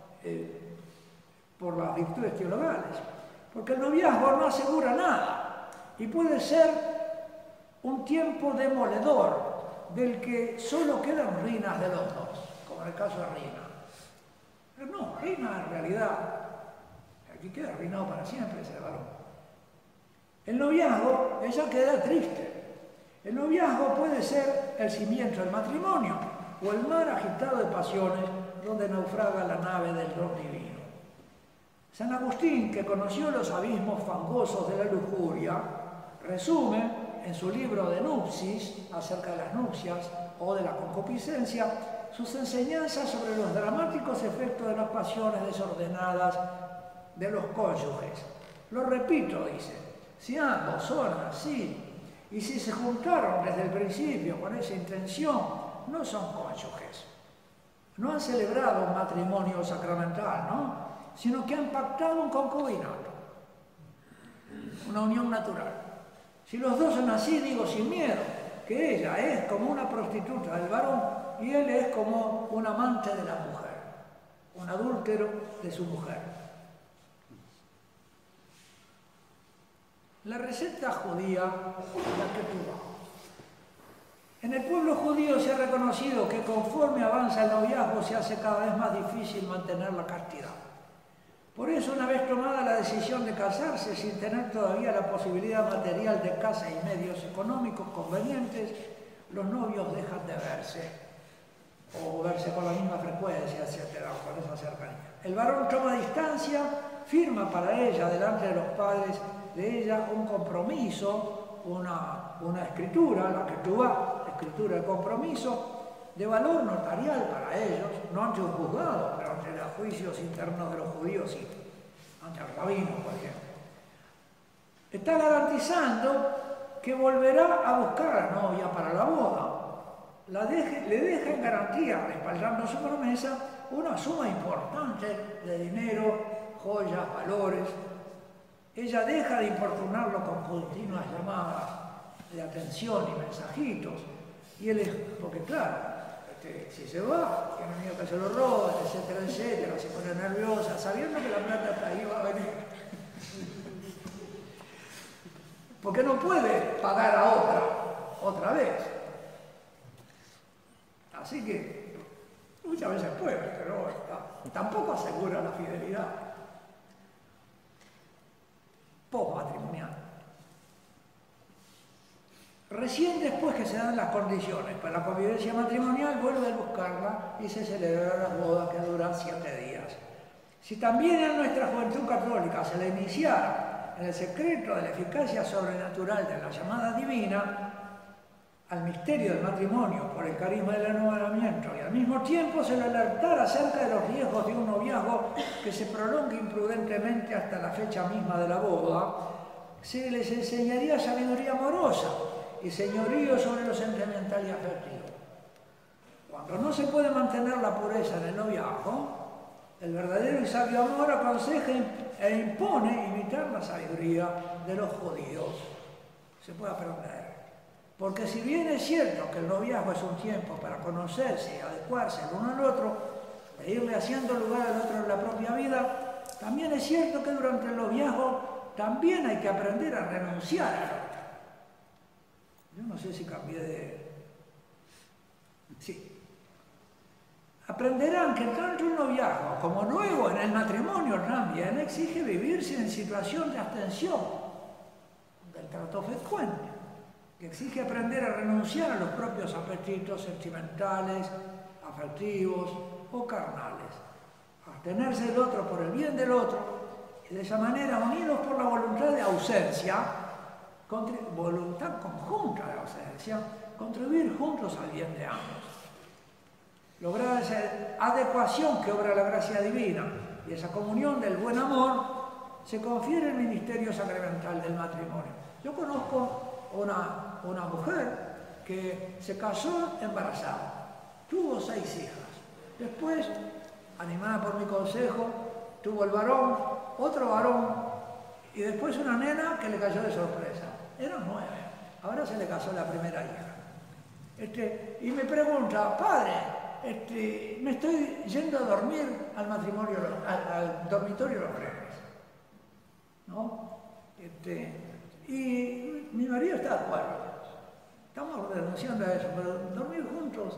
por las virtudes teologales. Porque el noviazgo no asegura nada y puede ser un tiempo demoledor del que solo quedan ruinas de los dos, como en el caso de Rina. Pero no, Rina en realidad, aquí queda arruinado para siempre ese varón. El noviazgo, ella queda triste. El noviazgo puede ser el cimiento del matrimonio o el mar agitado de pasiones donde naufraga la nave del don divino. San Agustín, que conoció los abismos fangosos de la lujuria, resume en su libro de Nupsis, acerca de las nupcias o de la concupiscencia, sus enseñanzas sobre los dramáticos efectos de las pasiones desordenadas de los cónyuges. Lo repito, dice, si ambos son así, y si se juntaron desde el principio con esa intención, no son cónyuges. No han celebrado un matrimonio sacramental, ¿no? Sino que han pactado un concubinato, una unión natural. Si los dos son así, digo sin miedo, que ella es como una prostituta del varón y él es como un amante de la mujer, un adúltero de su mujer. La receta judía, la que tuvo. En el pueblo judío se ha reconocido que conforme avanza el noviazgo se hace cada vez más difícil mantener la castidad. Por eso, una vez tomada la decisión de casarse sin tener todavía la posibilidad material de casa y medios económicos convenientes, los novios dejan de verse, o verse con la misma frecuencia, etc., con esa cercanía. El varón toma distancia, firma para ella, delante de los padres de ella, un compromiso, una escritura, la que tú vas, escritura de compromiso, de valor notarial para ellos, no ante un juzgado, pero ante los juicios internos de los judíos, sí, ante el rabino, por ejemplo. Está garantizando que volverá a buscar a la novia para la boda. Le deja en garantía, respaldando su promesa, una suma importante de dinero, joyas, valores. Ella deja de importunarlo con continuas llamadas de atención y mensajitos. Y él es, porque claro, si se va, tiene miedo que se lo roben, etcétera, etcétera, se pone nerviosa, sabiendo que la plata está ahí, va a venir. Porque no puede pagar a otra vez. Así que muchas veces puede, pero tampoco asegura la fidelidad postmatrimonial. Recién después que se dan las condiciones para la convivencia matrimonial, vuelve a buscarla y se celebra la boda que dura 7 días. Si también en nuestra juventud católica se le iniciara en el secreto de la eficacia sobrenatural de la llamada divina, al misterio del matrimonio por el carisma del enamoramiento y al mismo tiempo se le alertara acerca de los riesgos de un noviazgo que se prolongue imprudentemente hasta la fecha misma de la boda, se les enseñaría sabiduría amorosa y señorío sobre lo sentimental y afectivo. Cuando no se puede mantener la pureza en el noviazgo, El verdadero y sabio amor aconseja e impone imitar la sabiduría de los judíos. Se puede aprender. Porque si bien es cierto que el noviazgo es un tiempo para conocerse y adecuarse el uno al otro, e irle haciendo lugar al otro en la propia vida, también es cierto que durante el noviazgo también hay que aprender a renunciar al otro. Yo no sé si cambié de... Sí. Aprenderán que tanto el noviazgo como luego en el matrimonio también exige vivirse en situación de abstención del trato frecuente, que exige aprender a renunciar a los propios apetitos sentimentales, afectivos o carnales, abstenerse del otro por el bien del otro y de esa manera, unidos por la voluntad de ausencia, voluntad conjunta de ausencia, contribuir juntos al bien de ambos. Lograr esa adecuación que obra la gracia divina y esa comunión del buen amor se confiere el ministerio sacramental del matrimonio. Yo conozco una mujer que se casó embarazada, tuvo 6 hijas. Después, animada por mi consejo, tuvo el varón, otro varón y después una nena que le cayó de sorpresa. Eran 9. Ahora se le casó la primera hija. Y me pregunta, padre, me estoy yendo a dormir al matrimonio, al dormitorio de los reyes, ¿no? Y mi marido está de acuerdo. Estamos renunciando a eso, pero dormir juntos.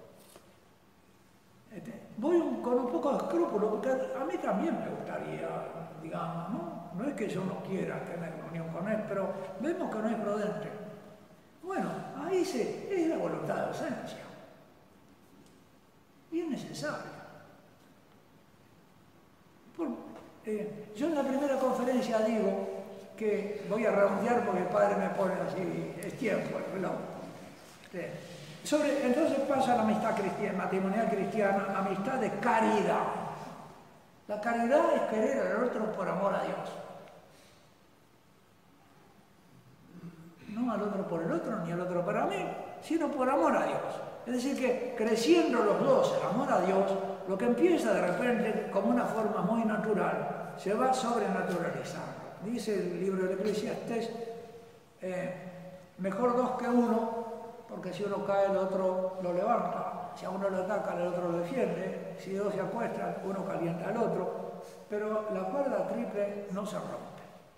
Voy con un poco de escrúpulo, porque a mí también me gustaría, digamos, ¿no? No es que yo no quiera tener unión con él, pero vemos que no es prudente. Bueno, ahí es la voluntad de ausencia. Y es necesario. Yo en la primera conferencia digo que voy a redondear porque el padre me pone así, es tiempo, el reloj. Entonces pasa la amistad cristiana, matrimonial cristiana, amistad de caridad. La caridad es querer al otro por amor a Dios. No al otro por el otro, ni al otro para mí, sino por amor a Dios. Es decir, que creciendo los dos en amor a Dios, lo que empieza de repente como una forma muy natural, se va sobrenaturalizando. Dice el libro del Eclesiastés, mejor 2 que 1, porque si uno cae el otro lo levanta, si a uno lo atacan el otro lo defiende, si 2 se acuestan uno calienta al otro, pero la cuerda triple no se rompe.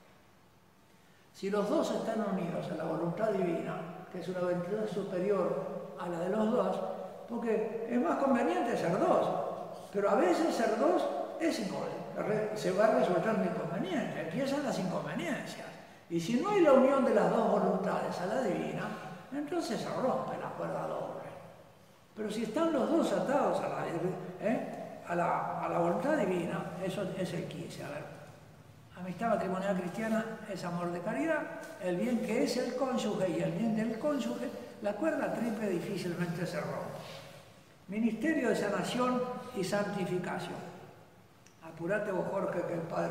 Si los dos están unidos a la voluntad divina, que es una voluntad superior a la de los dos, porque es más conveniente ser 2, pero a veces ser 2 es inconveniente, se va resultando inconveniente, empiezan las inconveniencias. Y si no hay la unión de las dos voluntades a la divina, entonces se rompe la cuerda doble. Pero si están los dos atados a la voluntad divina, eso es el 15. A ver, amistad matrimonial cristiana es amor de caridad, el bien que es el cónyuge y el bien del cónyuge, la cuerda triple difícilmente se rompe. Ministerio de sanación y santificación. Apurate vos, Jorge, que el padre...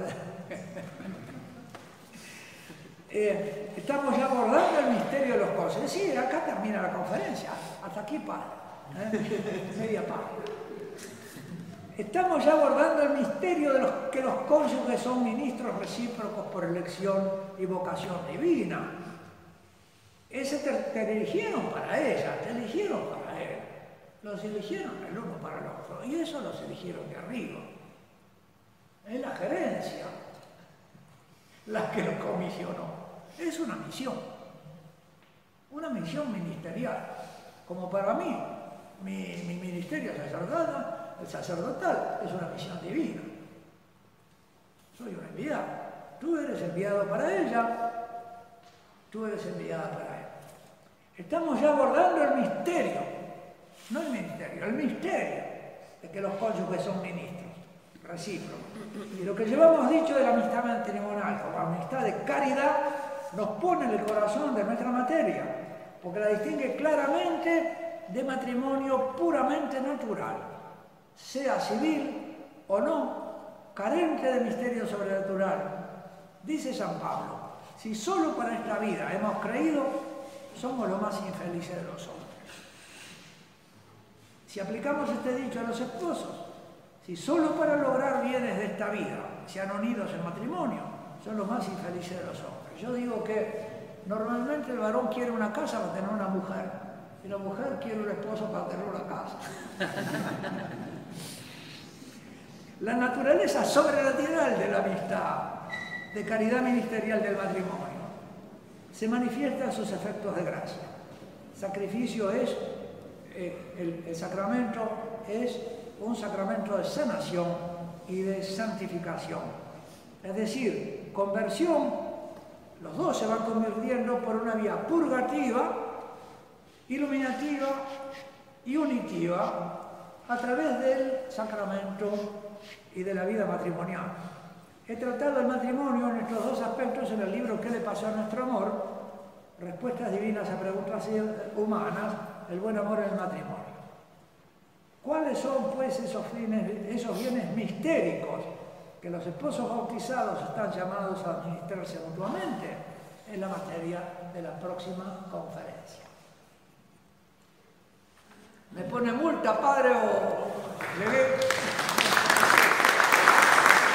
estamos ya abordando el misterio de los cónyuges. Sí, acá termina la conferencia. Hasta aquí, padre. Media página. Estamos ya abordando el misterio de que los cónyuges son ministros recíprocos por elección y vocación divina. Ese te eligieron para ella, te eligieron para él. Los eligieron el uno para el otro. Y eso los eligieron de arriba. Es la gerencia la que los comisionó. Es una misión ministerial. Como para mí, mi ministerio sacerdotal es una misión divina. Soy un enviado. Tú eres enviado para ella, tú eres enviada para él. Estamos ya abordando el misterio, no el ministerio, el misterio de que los cónyuges son ministros recíprocos. Y lo que llevamos dicho de la amistad matrimonial como amistad de caridad nos pone en el corazón de nuestra materia, porque la distingue claramente de matrimonio puramente natural, sea civil o no, carente de misterio sobrenatural. Dice San Pablo, si solo para esta vida hemos creído, somos los más infelices de los hombres. Si aplicamos este dicho a los esposos, Si solo para lograr bienes de esta vida se han unido en matrimonio, son los más infelices de los hombres. Yo digo que normalmente el varón quiere una casa para tener una mujer, y la mujer quiere un esposo para tener una casa. La naturaleza sobrenatural de la amistad, de caridad ministerial del matrimonio, se manifiesta en sus efectos de gracia. Sacrificio es, el sacramento es un sacramento de sanación y de santificación. Es decir, conversión, los dos se van convirtiendo por una vía purgativa, iluminativa y unitiva a través del sacramento y de la vida matrimonial. He tratado el matrimonio en estos dos aspectos en el libro ¿Qué le pasó a nuestro amor? Respuestas divinas a preguntas humanas, el buen amor en el matrimonio. ¿Cuáles son, pues, esos bienes mistéricos que los esposos bautizados están llamados a administrarse mutuamente? Es la materia de la próxima conferencia. ¿Me pone multa, padre, o le ve?